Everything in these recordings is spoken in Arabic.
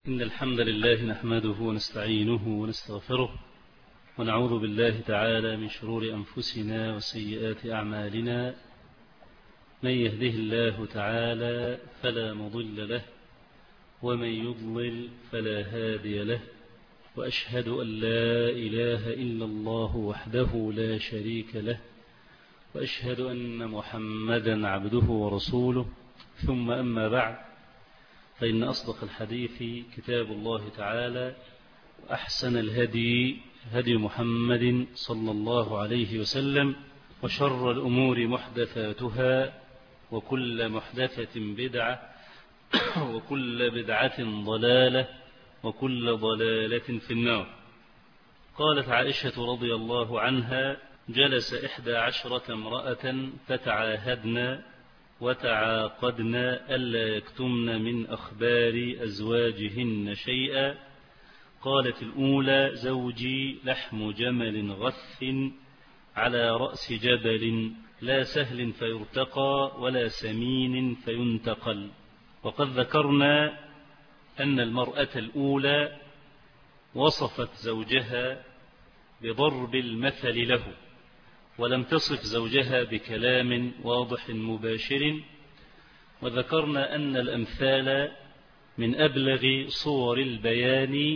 إن الحمد لله نحمده ونستعينه ونستغفره ونعوذ بالله تعالى من شرور أنفسنا وسيئات أعمالنا. من يهده الله تعالى فلا مضل له ومن يضلل فلا هادي له، وأشهد أن لا إله إلا الله وحده لا شريك له، وأشهد أن محمدا عبده ورسوله. ثم أما بعد، فإن أصدق الحديث كتاب الله تعالى، وأحسن الهدي هدي محمد صلى الله عليه وسلم، وشر الأمور محدثاتها، وكل محدثة بدعة، وكل بدعة ضلالة، وكل ضلالة في النار. قالت عائشة رضي الله عنها: جلس 11 امرأة فتعاهدن وتعاقدن ألا يكتمن من أخبار أزواجهن شيئا. قالت الأولى: زوجي لحم جمل غث على رأس جبل، لا سهل فيرتقى ولا سمين فينتقل. وقد ذكرنا أن المرأة الأولى وصفت زوجها بضرب المثل له، ولم تصف زوجها بكلام واضح مباشر. وذكرنا أن الأمثال من أبلغ صور البيان،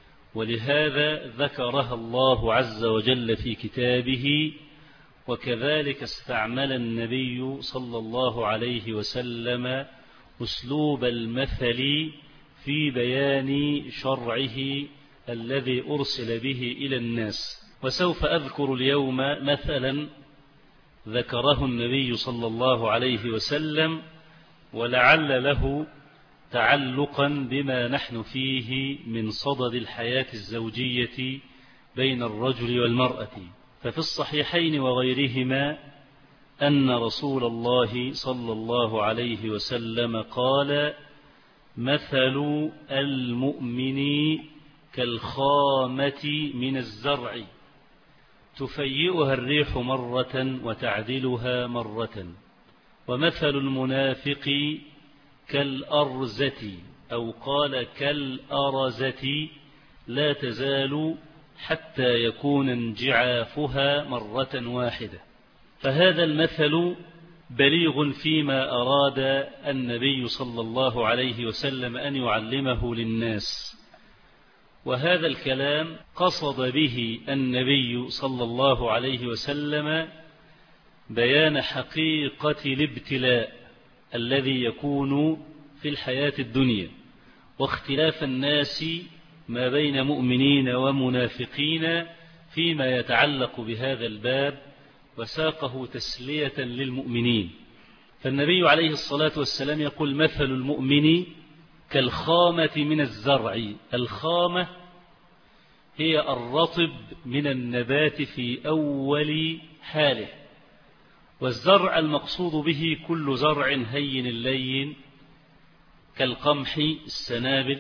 ولهذا ذكرها الله عز وجل في كتابه، وكذلك استعمل النبي صلى الله عليه وسلم أسلوب المثل في بيان شرعه الذي أرسل به إلى الناس. وسوف أذكر اليوم مثلا ذكره النبي صلى الله عليه وسلم، ولعل له تعلقا بما نحن فيه من صدد الحياة الزوجية بين الرجل والمرأة. ففي الصحيحين وغيرهما أن رسول الله صلى الله عليه وسلم قال: مثل المؤمن كالخامة من الزرع، تفيئها الريح مرة وتعدلها مرة. ومثل المنافق كالأرزة، أو قال كالأرزة، لا تزال حتى يكون انجعافها مرة واحدة. فهذا المثل بليغ فيما أراد النبي صلى الله عليه وسلم أن يعلمه للناس. وهذا الكلام قصد به النبي صلى الله عليه وسلم بيان حقيقة الابتلاء الذي يكون في الحياة الدنيا، واختلاف الناس ما بين مؤمنين ومنافقين فيما يتعلق بهذا الباب، وساقه تسلية للمؤمنين. فالنبي عليه الصلاة والسلام يقول: مثل المؤمن كالخامة من الزرع. الخامة هي الرطب من النبات في أول حاله، والزرع المقصود به كل زرع هين اللين كالقمح السنابل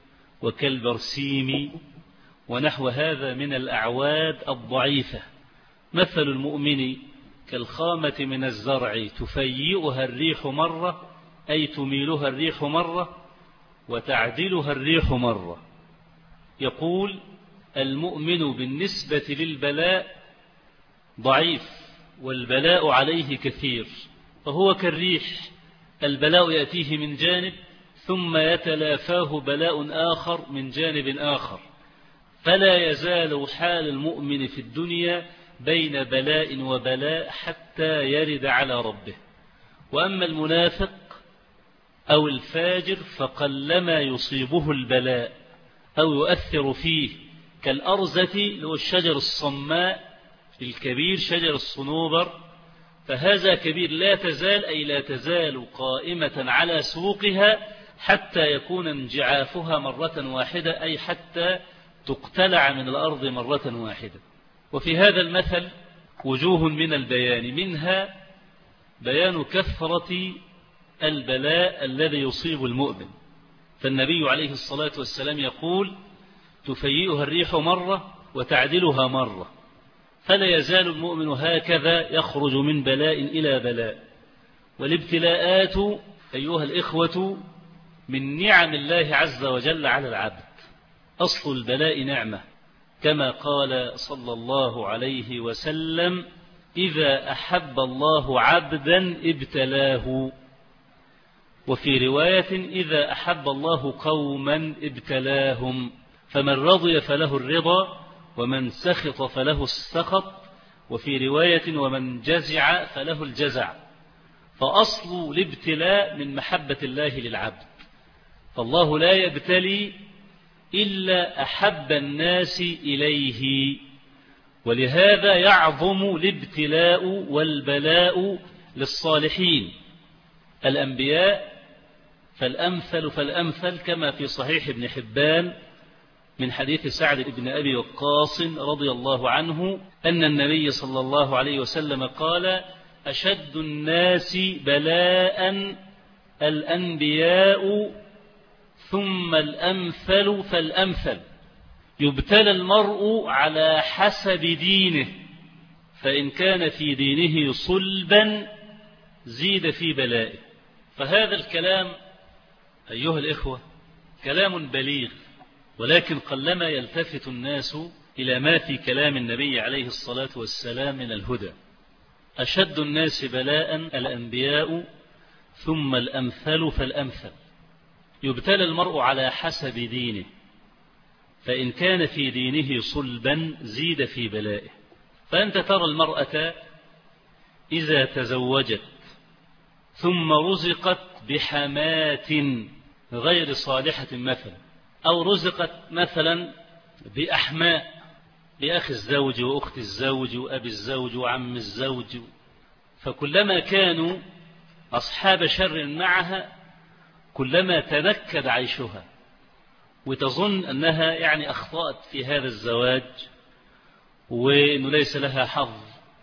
وكالبرسيم ونحو هذا من الأعواد الضعيفة. مثل المؤمن كالخامة من الزرع، تفيئها الريح مرة، أي تميلها الريح مرة وتعدلها الريح مرة. يقول: المؤمن بالنسبة للبلاء ضعيف، والبلاء عليه كثير، فهو كالريح، البلاء يأتيه من جانب ثم يتلافاه بلاء آخر من جانب آخر، فلا يزال حال المؤمن في الدنيا بين بلاء وبلاء حتى يرد على ربه. وأما المنافق أو الفاجر فقلما يصيبه البلاء أو يؤثر فيه، كالأرزة اللي هو الشجر الصماء الكبير، شجر الصنوبر، فهذا كبير لا تزال، أي لا تزال قائمة على سوقها حتى يكون انجعافها مرة واحدة، أي حتى تقتلع من الأرض مرة واحدة. وفي هذا المثل وجوه من البيان، منها بيان كثرة البلاء الذي يصيب المؤمن. فالنبي عليه الصلاة والسلام يقول: تفيئها الريح مرة وتعدلها مرة، فلا يزال المؤمن هكذا يخرج من بلاء إلى بلاء. والابتلاءات أيها الإخوة من نعم الله عز وجل على العبد. أصل البلاء نعمة، كما قال صلى الله عليه وسلم: إذا أحب الله عبدا ابتلاه. وفي رواية: إذا أحب الله قوما ابتلاهم، فمن رضي فله الرضا ومن سخط فله السخط، وفي رواية: ومن جزع فله الجزع. فأصل الابتلاء من محبة الله للعبد، فالله لا يبتلي إلا أحب الناس إليه، ولهذا يعظم الابتلاء والبلاء للصالحين الأنبياء فالأمثل فالأمثل، كما في صحيح ابن حبان من حديث سعد بن أبي وقاص رضي الله عنه أن النبي صلى الله عليه وسلم قال: أشد الناس بلاء الأنبياء ثم الأمثل فالأمثل، يبتلى المرء على حسب دينه، فإن كان في دينه صلبا زيد في بلائه. فهذا الكلام أيها الإخوة كلام بليغ، ولكن قلما يلتفت الناس إلى ما في كلام النبي عليه الصلاة والسلام من الهدى. أشد الناس بلاء الأنبياء ثم الأمثل فالأمثل، يبتلى المرء على حسب دينه، فإن كان في دينه صلبا زيد في بلائه. فأنت ترى المرأة إذا تزوجت ثم رزقت بحماة غير صالحة مثلا، أو رزقت مثلا بأحماء، لأخ الزوج وأخت الزوج وأبي الزوج وعم الزوج، فكلما كانوا أصحاب شر معها كلما تنكد عيشها، وتظن أنها يعني أخطأت في هذا الزواج وأنه ليس لها حظ،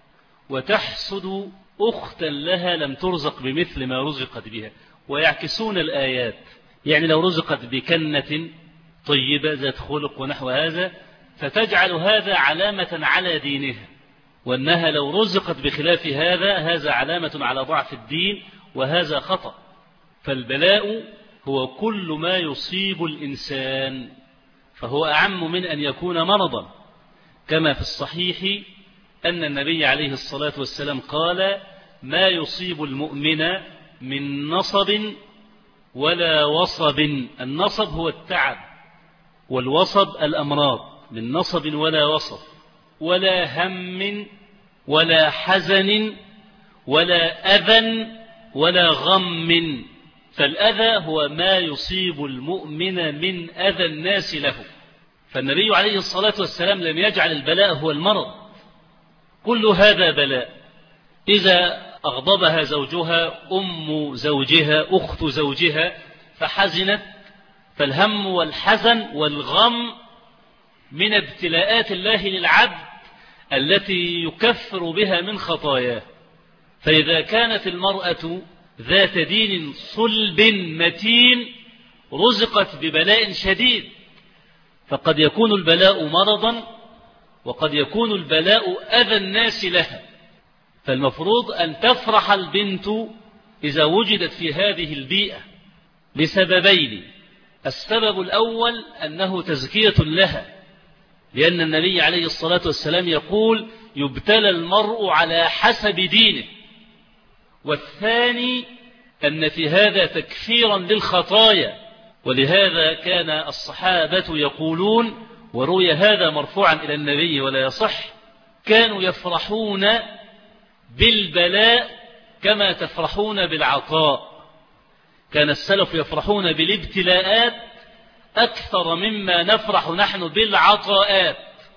وتحسد أختا لها لم ترزق بمثل ما رزقت بها. ويعكسون الآيات، يعني لو رزقت بكنة طيبة ذات خلق ونحو هذا فتجعل هذا علامة على دينها، وأنها لو رزقت بخلاف هذا علامة على ضعف الدين، وهذا خطأ. فالبلاء هو كل ما يصيب الإنسان، فهو أعم من أن يكون مرضا، كما في الصحيح أن النبي عليه الصلاة والسلام قال: ما يصيب المؤمن من نصب ولا وصب. النصب هو التعب، والوصب الأمراض. من نصب ولا وصب، ولا هم ولا حزن ولا أذى ولا غم. فالأذى هو ما يصيب المؤمن من أذى الناس له. فالنبي عليه الصلاة والسلام لم يجعل البلاء هو المرض، كل هذا بلاء. إذا أغضبها زوجها، أم زوجها، أخت زوجها، فحزنت، فالهم والحزن والغم من ابتلاءات الله للعبد التي يكفر بها من خطاياه. فإذا كانت المرأة ذات دين صلب متين رزقت ببلاء شديد، فقد يكون البلاء مرضا، وقد يكون البلاء أذى الناس لها. فالمفروض أن تفرح البنت إذا وجدت في هذه البيئة لسببين: السبب الأول أنه تزكية لها، لأن النبي عليه الصلاة والسلام يقول: يبتلى المرء على حسب دينه. والثاني أن في هذا تكفيرا للخطايا، ولهذا كان الصحابة يقولون، وروي هذا مرفوعا إلى النبي ولا يصح: كانوا يفرحون بالبلاء كما تفرحون بالعطاء. كان السلف يفرحون بالابتلاءات أكثر مما نفرح نحن بالعطاءات.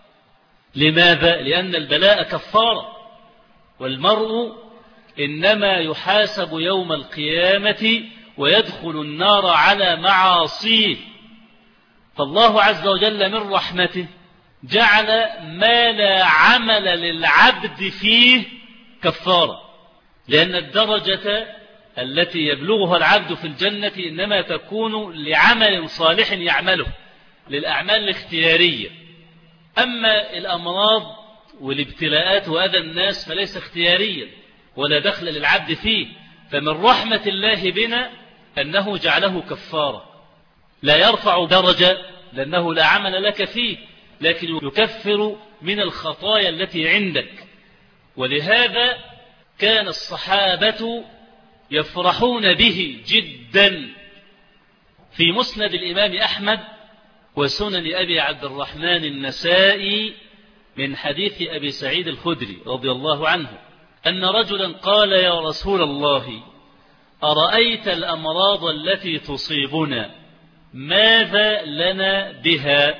لماذا؟ لأن البلاء كفارة، والمرء إنما يحاسب يوم القيامة ويدخل النار على معاصيه. فالله عز وجل من رحمته جعل ما لا عمل للعبد فيه كفارة، لأن الدرجة التي يبلغها العبد في الجنة إنما تكون لعمل صالح يعمله، للأعمال الاختيارية. أما الأمراض والابتلاءات وأذى الناس فليس اختياريا ولا دخل للعبد فيه. فمن رحمة الله بنا أنه جعله كفارة، لا يرفع درجة لأنه لا عمل لك فيه، لكن يكفر من الخطايا التي عندك. ولهذا كان الصحابة يفرحون به جدا. في مسند الإمام أحمد وسنن أبي عبد الرحمن النسائي من حديث أبي سعيد الخدري رضي الله عنه أن رجلا قال: يا رسول الله، أرأيت الأمراض التي تصيبنا ماذا لنا بها؟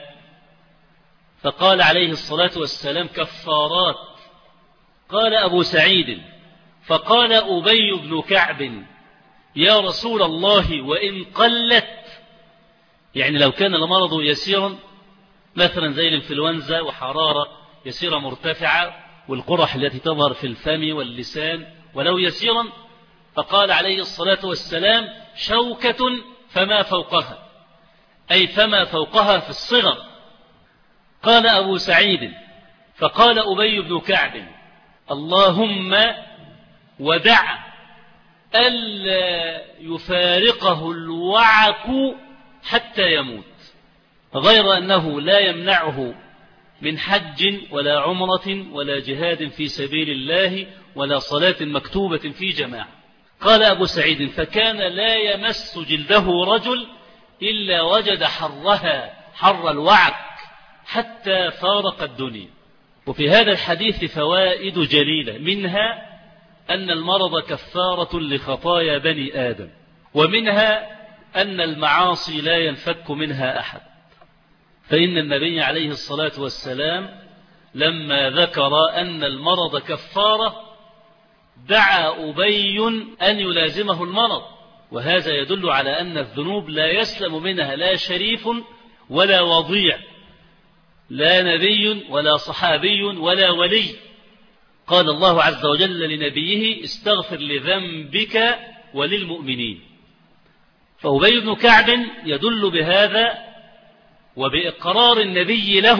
فقال عليه الصلاة والسلام: كفارات. قال أبو سعيد: فقال أبي بن كعب: يا رسول الله، وإن قلت، يعني لو كان المرض يسيرا مثلا زي الانفلونزا وحرارة يسيرة مرتفعة والقرح التي تظهر في الفم واللسان ولو يسيرا، فقال عليه الصلاة والسلام: شوكة فما فوقها، أي فما فوقها في الصغر. قال أبو سعيد: فقال أبي بن كعب: اللهم ودع ألا يفارقه الوعك حتى يموت، غير أنه لا يمنعه من حج ولا عمرة ولا جهاد في سبيل الله ولا صلاة مكتوبة في جماعة. قال أبو سعيد: فكان لا يمس جلده رجل إلا وجد حرها، حر الوعك، حتى فارق الدنيا. وفي هذا الحديث فوائد جليلة، منها أن المرض كفارة لخطايا بني آدم، ومنها أن المعاصي لا ينفك منها أحد. فإن النبي عليه الصلاة والسلام لما ذكر أن المرض كفارة دعا أبي أن يلازمه المرض، وهذا يدل على أن الذنوب لا يسلم منها لا شريف ولا وضيع، لا نبي ولا صحابي ولا ولي. قال الله عز وجل لنبيه: استغفر لذنبك وللمؤمنين. فأبي بن كعب يدل بهذا وبإقرار النبي له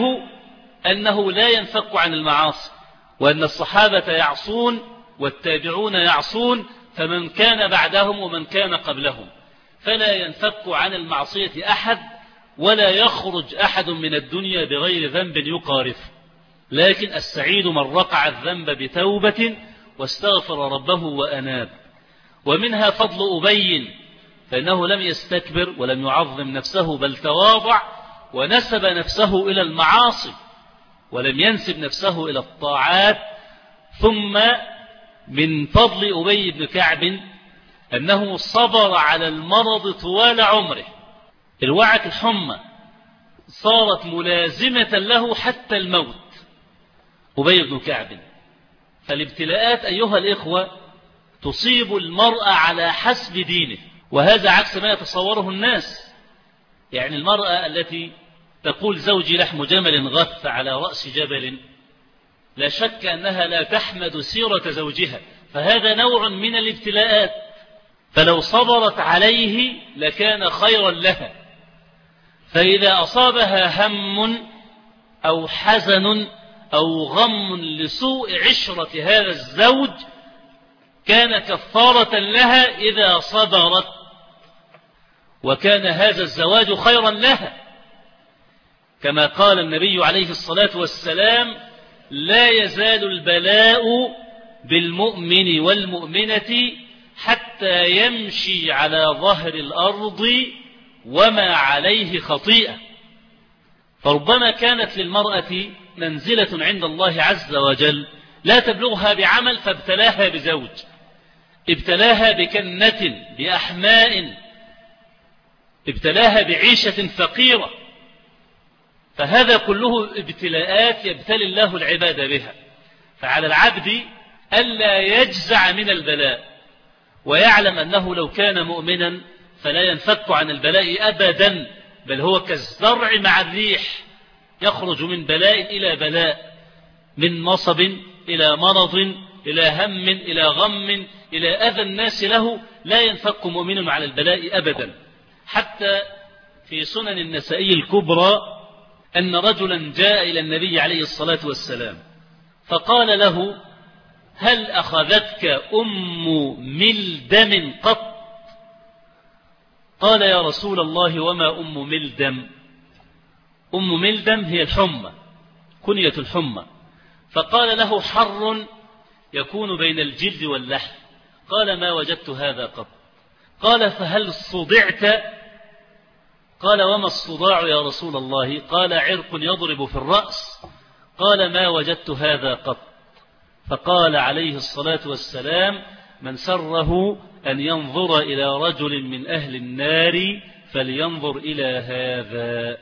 أنه لا ينفك عن المعاصي، وأن الصحابة يعصون والتابعون يعصون، فمن كان بعدهم ومن كان قبلهم، فلا ينفك عن المعصية أحد، ولا يخرج أحد من الدنيا بغير ذنب يقارفه. لكن السعيد من رقع الذنب بتوبة واستغفر ربه وأناب. ومنها فضل أبي، فإنه لم يستكبر ولم يعظم نفسه، بل تواضع ونسب نفسه إلى المعاصي ولم ينسب نفسه إلى الطاعات. ثم من فضل أبي بن كعب أنه صبر على المرض طوال عمره. الوعك الحمى صارت ملازمة له حتى الموت أبي بن كعب. فالابتلاءات أيها الإخوة تصيب المرأة على حسب دينه، وهذا عكس ما يتصوره الناس. يعني المرأة التي تقول زوجي لحم جمل غث على رأس جبل، لا شك أنها لا تحمد سيرة زوجها، فهذا نوع من الابتلاءات، فلو صبرت عليه لكان خيرا لها. فإذا أصابها هم أو حزن أو غم لسوء عشرة هذا الزوج كان كفارة لها إذا صبرت، وكان هذا الزواج خيرا لها، كما قال النبي عليه الصلاة والسلام: لا يزال البلاء بالمؤمن والمؤمنة حتى يمشي على ظهر الأرض وما عليه خطيئة. فربما كانت للمرأة منزلة عند الله عز وجل لا تبلغها بعمل، فابتلاها بزوج، ابتلاها بكنة، بأحماء، ابتلاها بعيشة فقيرة. فهذا كله ابتلاءات يبتلي الله العباد بها. فعلى العبد ألا يجزع من البلاء، ويعلم أنه لو كان مؤمنا فلا ينفك عن البلاء أبدا، بل هو كالزرع مع الريح، يخرج من بلاء إلى بلاء، من نصب إلى مرض إلى هم إلى غم إلى أذى الناس له، لا ينفك مؤمن عن البلاء أبدا. حتى في سنن النسائي الكبرى أن رجلا جاء إلى النبي عليه الصلاة والسلام فقال له: هل أخذتك أم ملدم قط؟ قال يا رسول الله وما أم ملدم؟ أم ملدم هي الحمى، كنية الحمى. فقال له حر يكون بين الجلد واللحم. قال ما وجدت هذا قط. قال فهل صدعت؟ قال وما الصداع يا رسول الله؟ قال عرق يضرب في الرأس. قال ما وجدت هذا قط. فقال عليه الصلاة والسلام من سره أن ينظر إلى رجل من أهل النار فلينظر إلى هذا.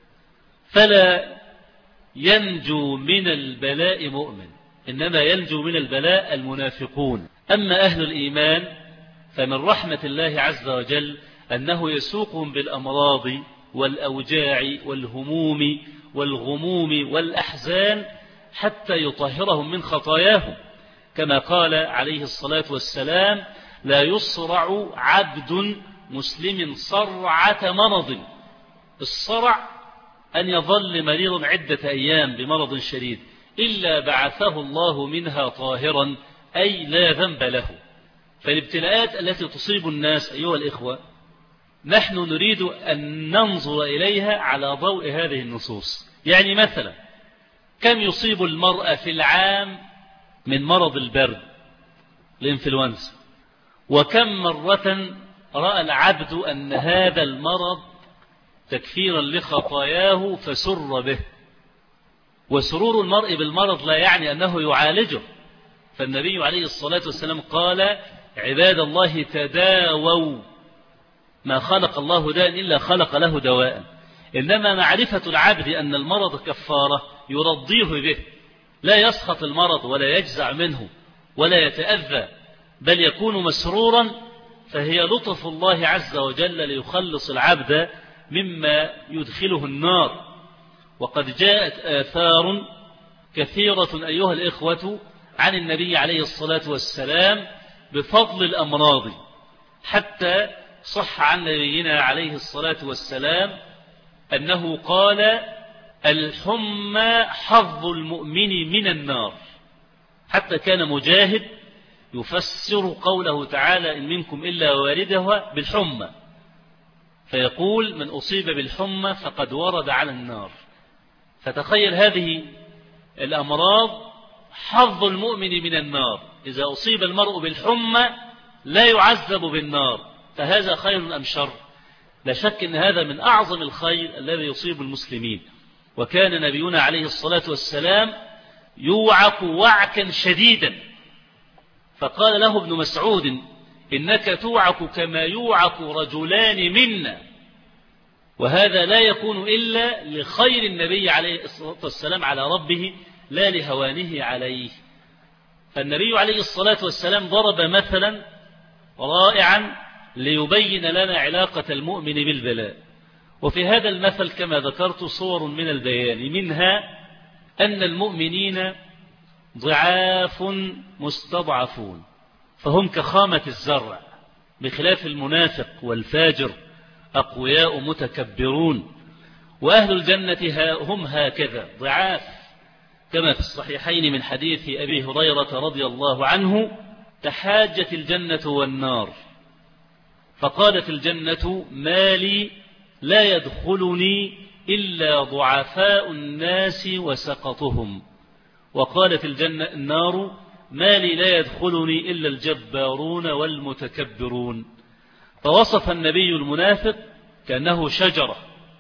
فلا ينجو من البلاء مؤمن، إنما ينجو من البلاء المنافقون. أما أهل الإيمان فمن رحمة الله عز وجل أنه يسوقهم بالأمراض والأوجاع والهموم والغموم والأحزان حتى يطهرهم من خطاياهم، كما قال عليه الصلاة والسلام لا يصرع عبد مسلم صرعة مرض. الصرع أن يظل مريضا عدة أيام بمرض شديد إلا بعثه الله منها طاهرا، أي لا ذنب له. فالابتلاءات التي تصيب الناس أيها الإخوة نحن نريد أن ننظر إليها على ضوء هذه النصوص. يعني مثلا كم يصيب المرأة في العام من مرض البرد الإنفلونزا، وكم مرة رأى العبد أن هذا المرض تكفيرا لخطاياه فسر به. وسرور المرء بالمرض لا يعني أنه يعالجه، فالنبي عليه الصلاة والسلام قال عباد الله تداووا، ما خلق الله داء إلا خلق له دواء. إنما معرفة العبد أن المرض كفارة يرضيه به، لا يسخط المرض ولا يجزع منه ولا يتأذى، بل يكون مسرورا، فهي لطف الله عز وجل ليخلص العبد مما يدخله النار. وقد جاءت آثار كثيرة أيها الإخوة عن النبي عليه الصلاة والسلام بفضل الأمراض، حتى صح عن نبينا عليه الصلاة والسلام أنه قال الحمى حظ المؤمن من النار. حتى كان مجاهد يفسر قوله تعالى إن منكم إلا واردها بالحمى، فيقول من أصيب بالحمى فقد ورد على النار. فتخيل هذه الأمراض حظ المؤمن من النار، إذا أصيب المرء بالحمى لا يعذب بالنار، فهذا خير أم شر؟ لا شك أن هذا من أعظم الخير الذي يصيب المسلمين. وكان نبينا عليه الصلاة والسلام يوعك وعكا شديدا، فقال له ابن مسعود إنك توعك كما يوعك رجلان منا، وهذا لا يكون إلا لخير النبي عليه الصلاة والسلام على ربه لا لهوانه عليه. فالنبي عليه الصلاة والسلام ضرب مثلا رائعا ليبين لنا علاقة المؤمن بالبلاء. وفي هذا المثل كما ذكرت صور من البيان، منها أن المؤمنين ضعاف مستضعفون، فهم كخامة الزرع، بخلاف المنافق والفاجر أقوياء متكبرون. وأهل الجنة هم هكذا ضعاف، كما في الصحيحين من حديث أبي هريرة رضي الله عنه تحاجت الجنة والنار، فقالت الجنة ما لي لا يدخلني إلا ضعفاء الناس وسقطهم، وقالت النار ما لي لا يدخلني إلا الجبارون والمتكبرون. فوصف النبي المنافق كأنه شجرة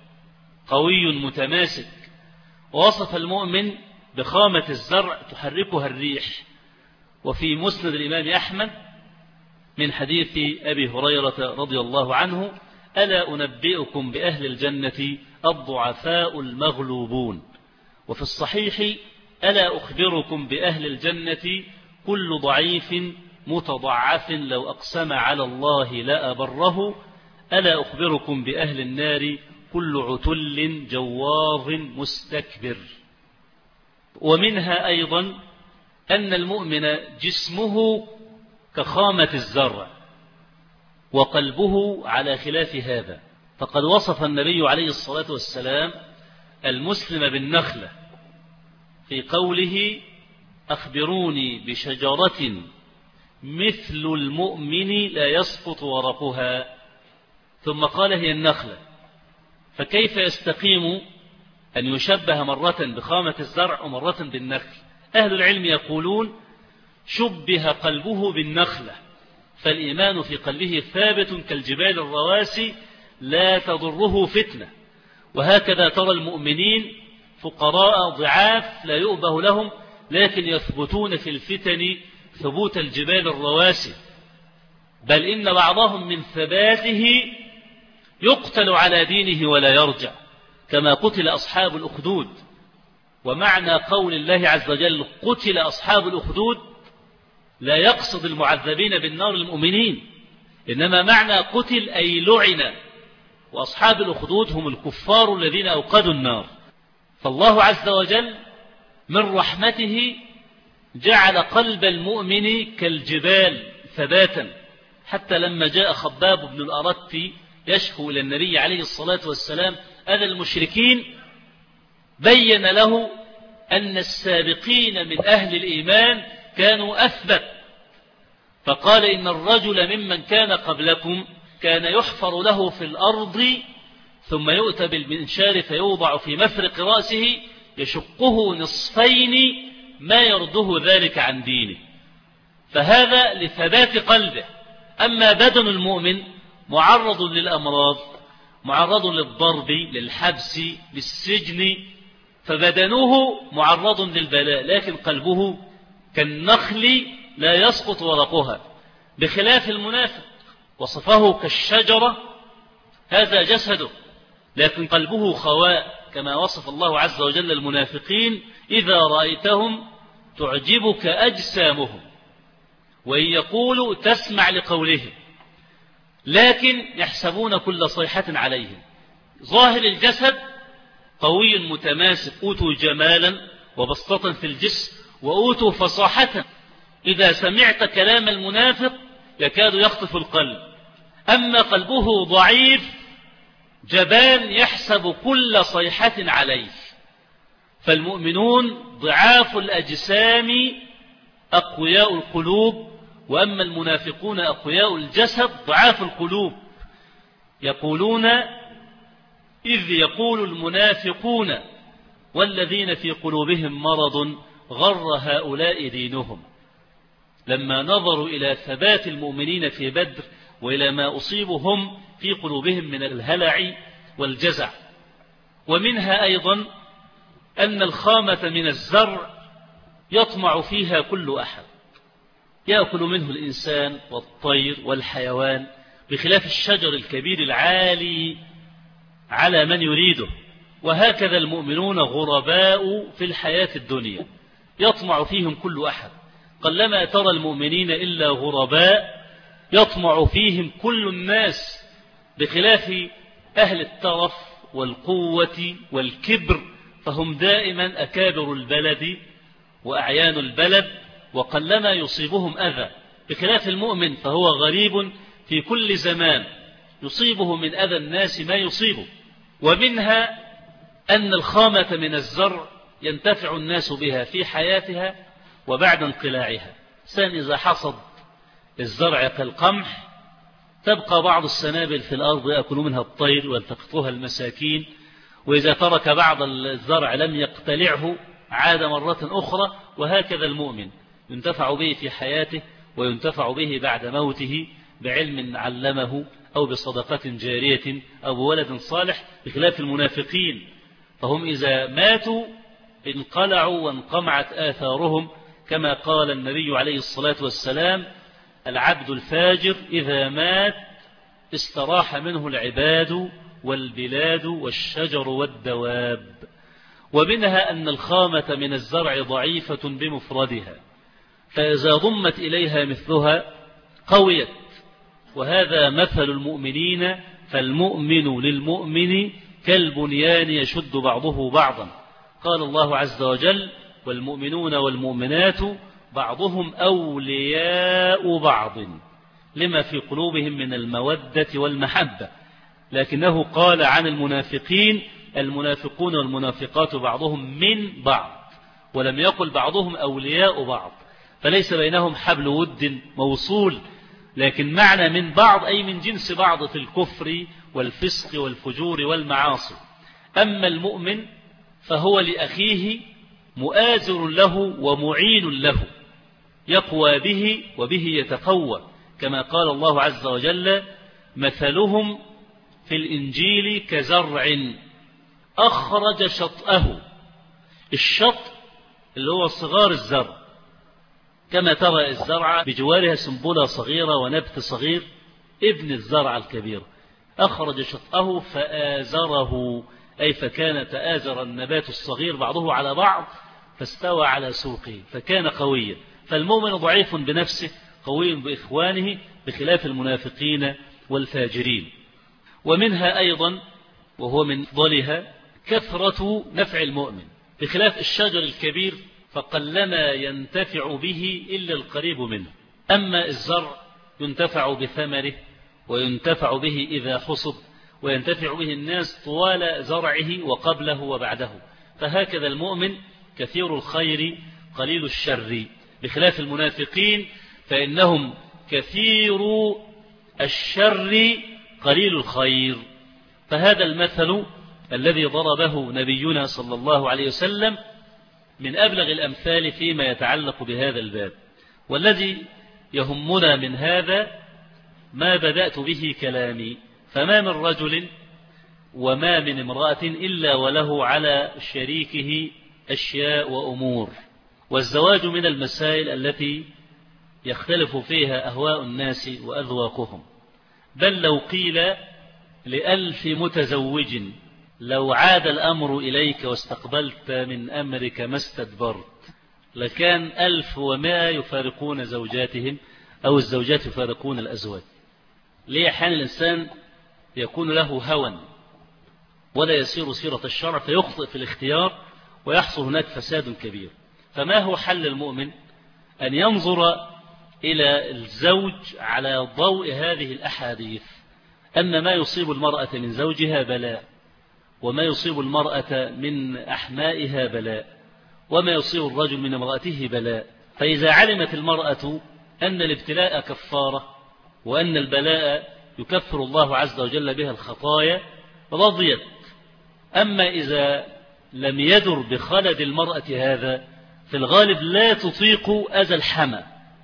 قوي متماسك، ووصف المؤمن بخامة الزرع تحركها الريح. وفي مسند الإمام أحمد من حديث أبي هريرة رضي الله عنه ألا أنبئكم بأهل الجنة الضعفاء المغلوبون. وفي الصحيح ألا أخبركم بأهل الجنة كل ضعيف متضعف لو أقسم على الله لأبره. ألا أخبركم بأهل النار كل عتل جوار مستكبر. ومنها أيضا أن المؤمن جسمه كخامة الزرع وقلبه على خلاف هذا، فقد وصف النبي عليه الصلاة والسلام المسلم بالنخلة في قوله أخبروني بشجرة مثل المؤمن لا يسقط ورقها. ثم قال هي النخلة، فكيف يستقيم أن يشبه مرة بخامة الزرع ومرة بالنخل؟ أهل العلم يقولون شبه قلبه بالنخلة، فالإيمان في قلبه ثابت كالجبال الرواسي لا تضره فتنة. وهكذا ترى المؤمنين فقراء ضعاف لا يؤبه لهم، لكن يثبتون في الفتن ثبوت الجبال الرواسي، بل إن بعضهم من ثباته يقتل على دينه ولا يرجع، كما قتل أصحاب الأخدود. ومعنى قول الله عز وجل قتل أصحاب الأخدود لا يقصد المعذبين بالنار المؤمنين، إنما معنى قتل أي لعن، وأصحاب الأخدود هم الكفار الذين أوقدوا النار. فالله عز وجل من رحمته جعل قلب المؤمن كالجبال ثباتا، حتى لما جاء خباب بن الأرت يشكو إلى النبي عليه الصلاة والسلام أذى المشركين، بين له أن السابقين من أهل الإيمان كانوا أثبت، فقال إن الرجل ممن كان قبلكم كان يحفر له في الأرض ثم يؤتى بالمنشار فيوضع في مفرق رأسه يشقه نصفين ما يرده ذلك عن دينه، فهذا لثبات قلبه. أما بدن المؤمن معرض للأمراض، معرض للضرب، للحبس، للسجن، فبدنه معرض للبلاء، لكن قلبه كالنخل لا يسقط ورقها، بخلاف المنافق وصفه كالشجرة، هذا جسده لكن قلبه خواء، كما وصف الله عز وجل المنافقين إذا رأيتهم تعجبك أجسامهم وإن يقولوا تسمع لقولهم لكن يحسبون كل صيحة عليهم. ظاهر الجسد قوي متماسك، أوتوا جمالا وبسطة في الجسم وأوتوا فصاحة، إذا سمعت كلام المنافق يكاد يخطف القلب. أما قلبه ضعيف جبان يحسب كل صيحة عليه. فالمؤمنون ضعاف الأجسام أقوياء القلوب، وأما المنافقون أقوياء الجسد ضعاف القلوب. يقولون إذ يقول المنافقون والذين في قلوبهم مرض غر هؤلاء دينهم، لما نظروا إلى ثبات المؤمنين في بدر وإلى ما أصيبهم في قلوبهم من الهلع والجزع. ومنها أيضا أن الخامة من الزرع يطمع فيها كل أحد، يأكل منه الإنسان والطير والحيوان، بخلاف الشجر الكبير العالي على من يريده. وهكذا المؤمنون غرباء في الحياة الدنيا يطمع فيهم كل أحد، قلما ترى المؤمنين إلا غرباء يطمع فيهم كل الناس، بخلاف أهل الترف والقوة والكبر، فهم دائما أكابر البلد وأعيان البلد وقلما يصيبهم أذى، بخلاف المؤمن فهو غريب في كل زمان يصيبه من أذى الناس ما يصيبه. ومنها أن الخامة من الزرع ينتفع الناس بها في حياتها وبعد انقلاعها. إذا حصد الزرع كالقمح تبقى بعض السنابل في الأرض يأكل منها الطير ويلتقطها المساكين، وإذا ترك بعض الزرع لم يقتلعه عاد مرة أخرى. وهكذا المؤمن ينتفع به في حياته وينتفع به بعد موته بعلم علمه أو بصدقة جارية أو بولد صالح، بخلاف المنافقين فهم إذا ماتوا انقلعوا وانقمعت آثارهم، كما قال النبي عليه الصلاة والسلام العبد الفاجر إذا مات استراح منه العباد والبلاد والشجر والدواب. ومنها أن الخامة من الزرع ضعيفة بمفردها، فإذا ضمت إليها مثلها قويت. وهذا مثل المؤمنين، فالمؤمن للمؤمن كالبنيان يشد بعضه بعضا. قال الله عز وجل والمؤمنون والمؤمنات بعضهم أولياء بعض لما في قلوبهم من المودة والمحبة، لكنه قال عن المنافقين المنافقون والمنافقات بعضهم من بعض، ولم يقل بعضهم أولياء بعض، فليس بينهم حبل ود موصول لكن معنى من بعض أي من جنس بعض في الكفر والفسق والفجور والمعاصي. أما المؤمن فهو لأخيه مؤازر له ومعين له، يقوى به وبه يتقوى، كما قال الله عز وجل: مثلهم في الإنجيل كزرع أخرج شطأه. الشط اللي هو صغار الزرع، كما ترى الزرع بجوارها سنبلة صغيرة ونبت صغير ابن الزرع الكبير، أخرج شطأه فآزره، أي فكان تآزر النبات الصغير بعضه على بعض فاستوى على سوقه فكان قويا. فالمؤمن ضعيف بنفسه قوي بإخوانه، بخلاف المنافقين والفاجرين. ومنها أيضا وهو من ضلها كثرة نفع المؤمن، بخلاف الشجر الكبير فقلما ينتفع به إلا القريب منه. أما الزرع ينتفع بثمره وينتفع به إذا حصد، وينتفع به الناس طوال زرعه وقبله وبعده. فهكذا المؤمن كثير الخير قليل الشر، بخلاف المنافقين فإنهم كثير الشر قليل الخير. فهذا المثل الذي ضربه نبينا صلى الله عليه وسلم من أبلغ الأمثال فيما يتعلق بهذا الباب. والذي يهمنا من هذا ما بدأت به كلامي، فما من رجل وما من امرأة إلا وله على شريكه أشياء وأمور، والزواج من المسائل التي يختلف فيها أهواء الناس وأذواقهم. بل لو قيل ل1000 متزوج لو عاد الأمر إليك واستقبلت من أمرك ما استدبرت، لكان 1100 يفارقون زوجاتهم أو الزوجات يفارقون الأزواج. ليه؟ أحيانا الإنسان يكون له هوى ولا يسير سيرة الشرع فيخطئ في الاختيار ويحصل هناك فساد كبير. فما هو حل المؤمن؟ أن ينظر إلى الزوج على ضوء هذه الأحاديث، أن ما يصيب المرأة من زوجها بلاء، وما يصيب المرأة من أحمائها بلاء، وما يصيب الرجل من امرأته بلاء. فإذا علمت المرأة أن الابتلاء كفارة وأن البلاء يكفر الله عز وجل بها الخطايا رضيت. أما إذا لم يدر بخلد المرأة هذا في الغالب لا تطيق أذى الحمى،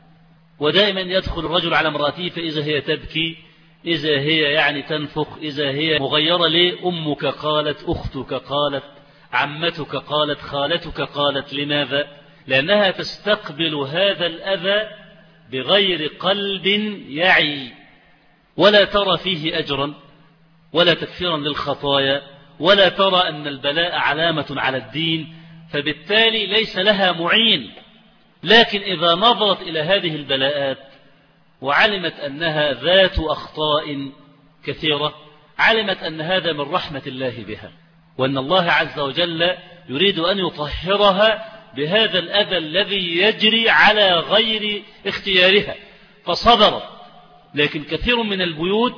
ودائما يدخل الرجل على امرأته فإذا هي تبكي، إذا هي يعني تنفخ، إذا هي مغيرة ليه أمك قالت، أختك قالت، عمتك قالت، خالتك قالت. لماذا؟ لأنها تستقبل هذا الأذى بغير قلب يعي، ولا ترى فيه أجرا ولا تكفيرا للخطايا، ولا ترى أن البلاء علامة على الدين، فبالتالي ليس لها معين. لكن إذا نظرت إلى هذه البلاءات وعلمت أنها ذات أخطاء كثيرة، علمت أن هذا من رحمة الله بها، وأن الله عز وجل يريد أن يطهرها بهذا الأذى الذي يجري على غير اختيارها فصبرت. لكن كثير من البيوت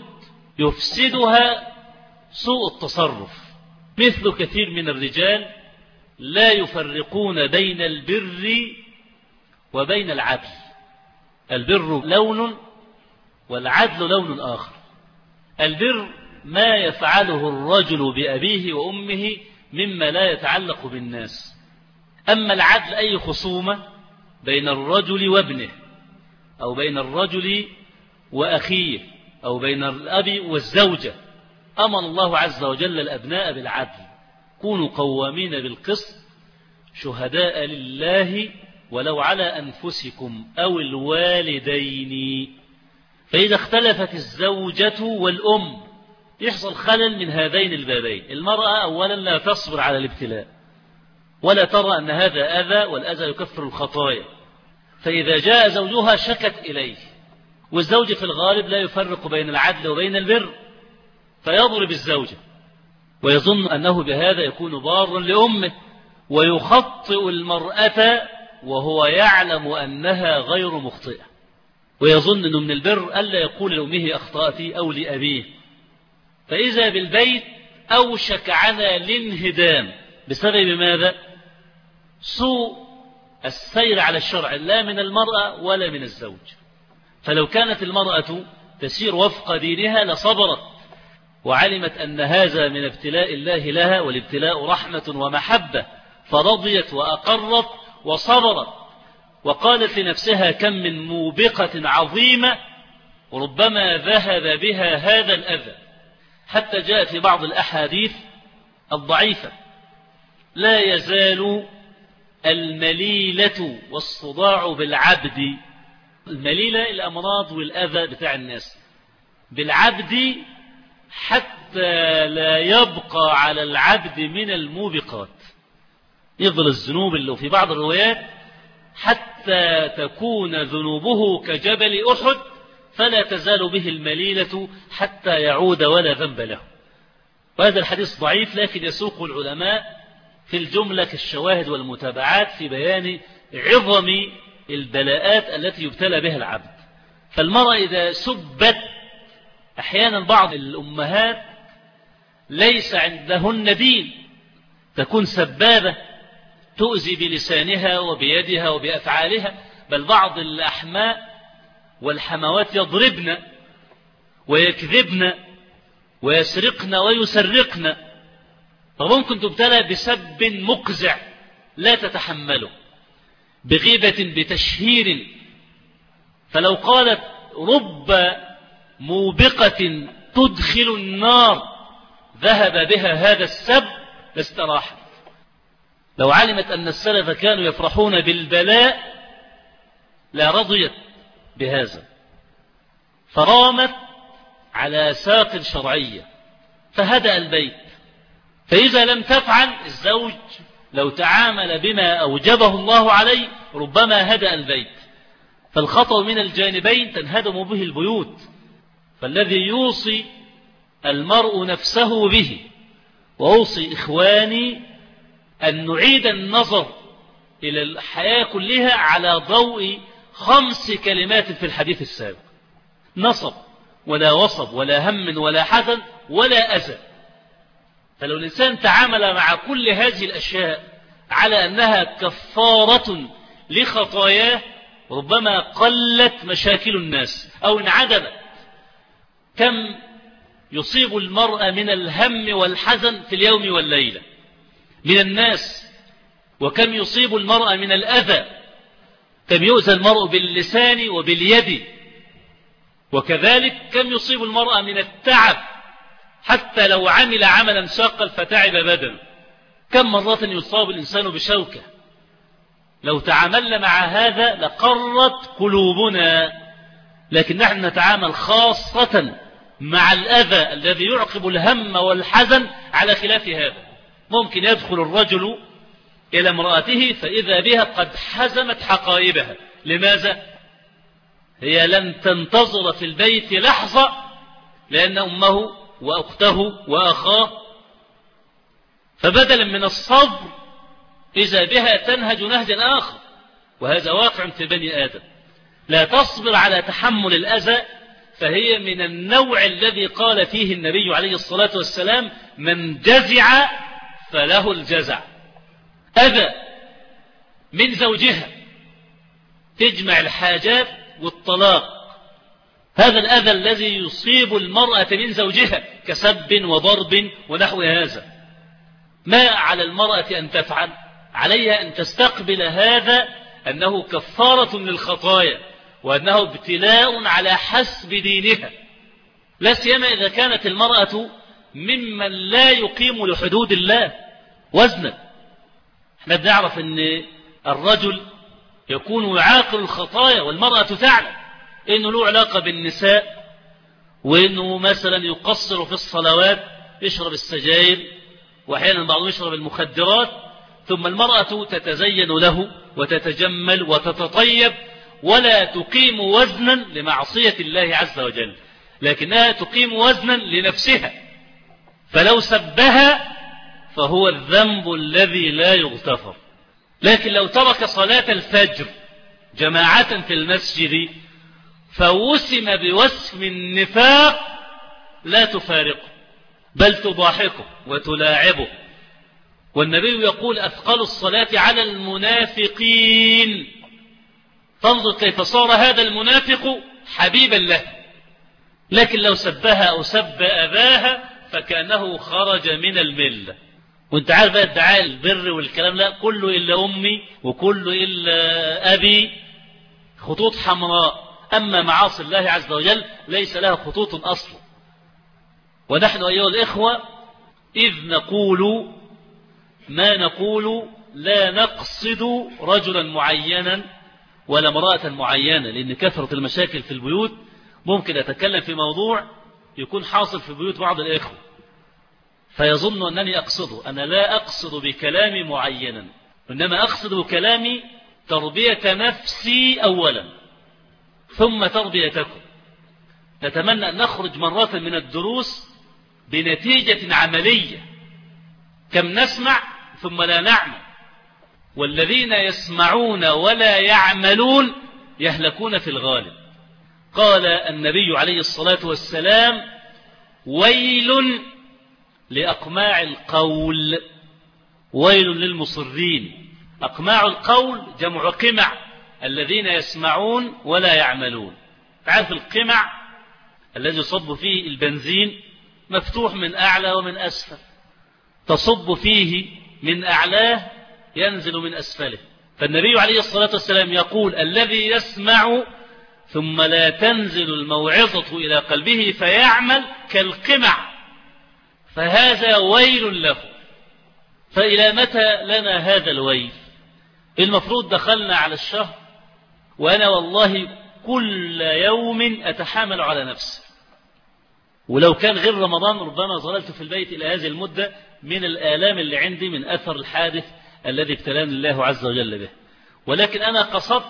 يفسدها سوء التصرف، مثل كثير من الرجال لا يفرقون بين البر وبين العدل. البر لون والعدل لون آخر. البر ما يفعله الرجل بأبيه وأمه مما لا يتعلق بالناس. أما العدل أي خصومة بين الرجل وابنه، أو بين الرجل وأخيه، أو بين الأب والزوجة. أمر الله عز وجل الأبناء بالعدل: كونوا قوامين بالقسط شهداء لله ولو على أنفسكم أو الوالدين. فإذا اختلفت الزوجة والأم يحصل خلل من هذين البابين. المرأة أولا لا تصبر على الابتلاء ولا ترى أن هذا أذى، والأذى يكفر الخطايا، فإذا جاء زوجها شكت إليه. والزوج في الغالب لا يفرق بين العدل وبين البر، فيضرب الزوجة ويظن أنه بهذا يكون بارا لأمه، ويخطئ المرأة وهو يعلم أنها غير مخطئة، ويظن أنه من البر ألا يقول لأمه أخطأتي أو لأبيه. فإذا بالبيت أوشك على الانهدام بسبب ماذا؟ سوء السير على الشرع، لا من المرأة ولا من الزوج. فلو كانت المرأة تسير وفق دينها لصبرت وعلمت أن هذا من ابتلاء الله لها، والابتلاء رحمة ومحبة، فرضيت وأقرت وصبرت وقالت لنفسها كم من موبقة عظيمة ربما ذهب بها هذا الأذى. حتى جاء في بعض الأحاديث الضعيفة: لا يزال المليلة والصداع بالعبد. المليلة الأمراض والأذى بتاع الناس، بالعبد حتى لا يبقى على العبد من الموبقات. يفضل الذنوب اللي في بعض الروايات حتى تكون ذنوبه كجبل أحد فلا تزال به المليلة حتى يعود ولا ذنب له. وهذا الحديث ضعيف، لكن يسوق العلماء في الجملة كالشواهد والمتابعات في بيان عظم البلاءات التي يبتلى بها العبد. فالمرأة إذا سبت، أحيانا بعض الأمهات ليس عندهن دين، تكون سبابة تؤذي بلسانها وبيدها وبأفعالها، بل بعض الأحماء والحموات يضربن ويكذبن ويسرقن ويسرقن، فممكن تبتلى بسب مقزع لا تتحمله، بغيبة بتشهير. فلو قالت رب موبقة تدخل النار ذهب بها هذا السب لاستراحت. لو علمت أن السلف كانوا يفرحون بالبلاء لا رضيت بهذا، فرامت على ساق شرعية فهدأ البيت. فإذا لم تفعل، الزوج لو تعامل بما أوجبه الله عليه ربما هدأ البيت. فالخطأ من الجانبين تنهدم به البيوت. فالذي يوصي المرء نفسه به، وأوصي إخواني أن نعيد النظر إلى الحياة كلها على ضوء 5 كلمات في الحديث السابق: نصب ولا وصب ولا هم ولا حزن ولا أذى. فلو الإنسان تعامل مع كل هذه الأشياء على أنها كفارة لخطاياه ربما قلت مشاكل الناس أو انعدمت. كم يصيب المرء من الهم والحزن في اليوم والليلة من الناس، وكم يصيب المرء من الأذى، كم يؤذى المرء باللسان وباليد، وكذلك كم يصيب المرء من التعب حتى لو عمل عملا شاقا فتعب بدنه. كم مرة يصاب الإنسان بشوكة. لو تعاملنا مع هذا لقرت قلوبنا، لكن نحن نتعامل خاصة مع الأذى الذي يعقب الهم والحزن على خلاف هذا. ممكن يدخل الرجل إلى امرأته فإذا بها قد حزمت حقائبها. لماذا؟ هي لن تنتظر في البيت لحظة، لأن أمه وأخته وأخاه، فبدلا من الصبر إذا بها تنهج نهجا آخر. وهذا واقع في بني آدم، لا تصبر على تحمل الأذى، فهي من النوع الذي قال فيه النبي عليه الصلاة والسلام: من جزع فله الجزع. أذى من زوجها، تجمع الحاجات والطلاق، هذا الأذى الذي يصيب المرأة من زوجها كسب وضرب ونحو هذا. ما على المرأة أن تفعل؟ عليها أن تستقبل هذا أنه كفارة للخطايا، وأنه ابتلاء على حسب دينها، لا سيما إذا كانت المرأة ممن لا يقيم لحدود الله وزنا. احنا بنعرف أن الرجل يكون يعاقل الخطايا والمرأة تعلم إنه له علاقة بالنساء، وإنه مثلا يقصر في الصلوات، يشرب السجاير، وأحيانا بعضهم يشرب المخدرات، ثم المرأة تتزين له وتتجمل وتتطيب ولا تقيم وزنا لمعصية الله عز وجل، لكنها تقيم وزنا لنفسها. فلو سبها فهو الذنب الذي لا يغتفر. لكن لو ترك صلاة الفجر جماعة في المسجد فوسم بوسم النفاق لا تفارقه، بل تضاحكه وتلاعبه. والنبي يقول: أثقل الصلاة على المنافقين. تنظر كيف صار هذا المنافق حبيبا له، لكن لو سبها أو سب أباها فكأنه خرج من الملة. وانت عارف بقى ادعاء البر والكلام، لا، كله إلا أمي وكله إلا أبي خطوط حمراء. أما معاصي الله عز وجل ليس لها خطوط أصلا. ونحن أيها الإخوة إذ نقول ما نقول لا نقصد رجلا معينا ولا امرأة معينة، لأن كثرة المشاكل في البيوت ممكن أتكلم في موضوع يكون حاصل في بيوت بعض الإخوة فيظن أنني أقصده. أنا لا أقصد بكلامي معينا، إنما أقصد بكلامي تربية نفسي أولا ثم تربيتكم. نتمنى أن نخرج مرة من الدروس بنتيجة عملية. كم نسمع ثم لا نعمل، والذين يسمعون ولا يعملون يهلكون في الغالب. قال النبي عليه الصلاة والسلام: ويل لأقماع القول، ويل للمصرين. أقماع القول جمع قمع، الذين يسمعون ولا يعملون. تعرف القمع الذي يصب فيه البنزين مفتوح من أعلى ومن أسفل، تصب فيه من أعلاه ينزل من أسفله. فالنبي عليه الصلاة والسلام يقول: الذي يسمع ثم لا تنزل الموعظة إلى قلبه فيعمل كالقمع، فهذا ويل له. فإلى متى لنا هذا الويل؟ المفروض دخلنا على الشهر وأنا والله كل يوم أتحامل على نفسي، ولو كان غير رمضان ربما ظللت في البيت إلى هذه المدة من الآلام اللي عندي من أثر الحادث الذي ابتلاني الله عز وجل به. ولكن أنا قصدت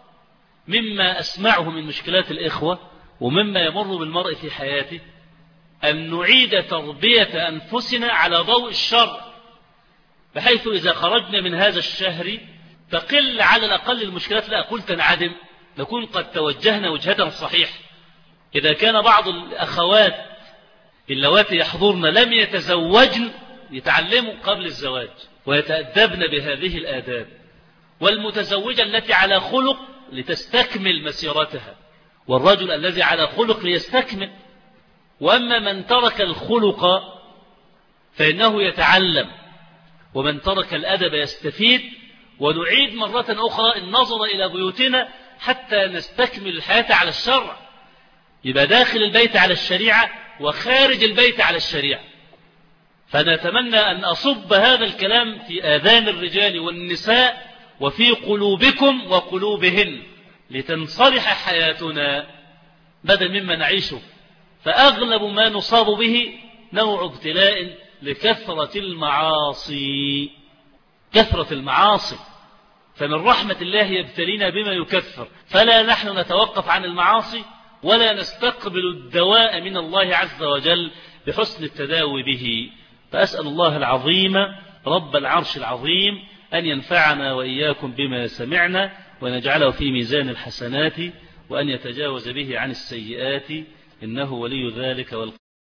مما أسمعه من مشكلات الإخوة ومما يمر بالمرء في حياته أن نعيد تربية أنفسنا على ضوء الشرع، بحيث إذا خرجنا من هذا الشهر تقل على الأقل المشكلات، لا أقول تنعدم، نكون قد توجهنا وجهة صحيح. إذا كان بعض الأخوات اللواتي يحضرن لم يتزوجن يتعلموا قبل الزواج ويتأدبن بهذه الآداب، والمتزوجة التي على خلق لتستكمل مسيرتها، والرجل الذي على خلق ليستكمل. وأما من ترك الخلق فإنه يتعلم، ومن ترك الأدب يستفيد. ونعيد مرة أخرى النظر إلى بيوتنا حتى نستكمل الحياة على الشرع، يبقى داخل البيت على الشريعة وخارج البيت على الشريعة. فنتمنى أن أصب هذا الكلام في آذان الرجال والنساء وفي قلوبكم وقلوبهن لتنصلح حياتنا بدل مما نعيشه. فأغلب ما نصاب به نوع ابتلاء لكثرة المعاصي، كثرة المعاصي. فمن رحمة الله يبتلينا بما يكفر، فلا نحن نتوقف عن المعاصي ولا نستقبل الدواء من الله عز وجل بحسن التداوي به. فأسأل الله العظيم رب العرش العظيم أن ينفعنا وإياكم بما سمعنا ونجعله في ميزان الحسنات وأن يتجاوز به عن السيئات، إنه ولي ذلك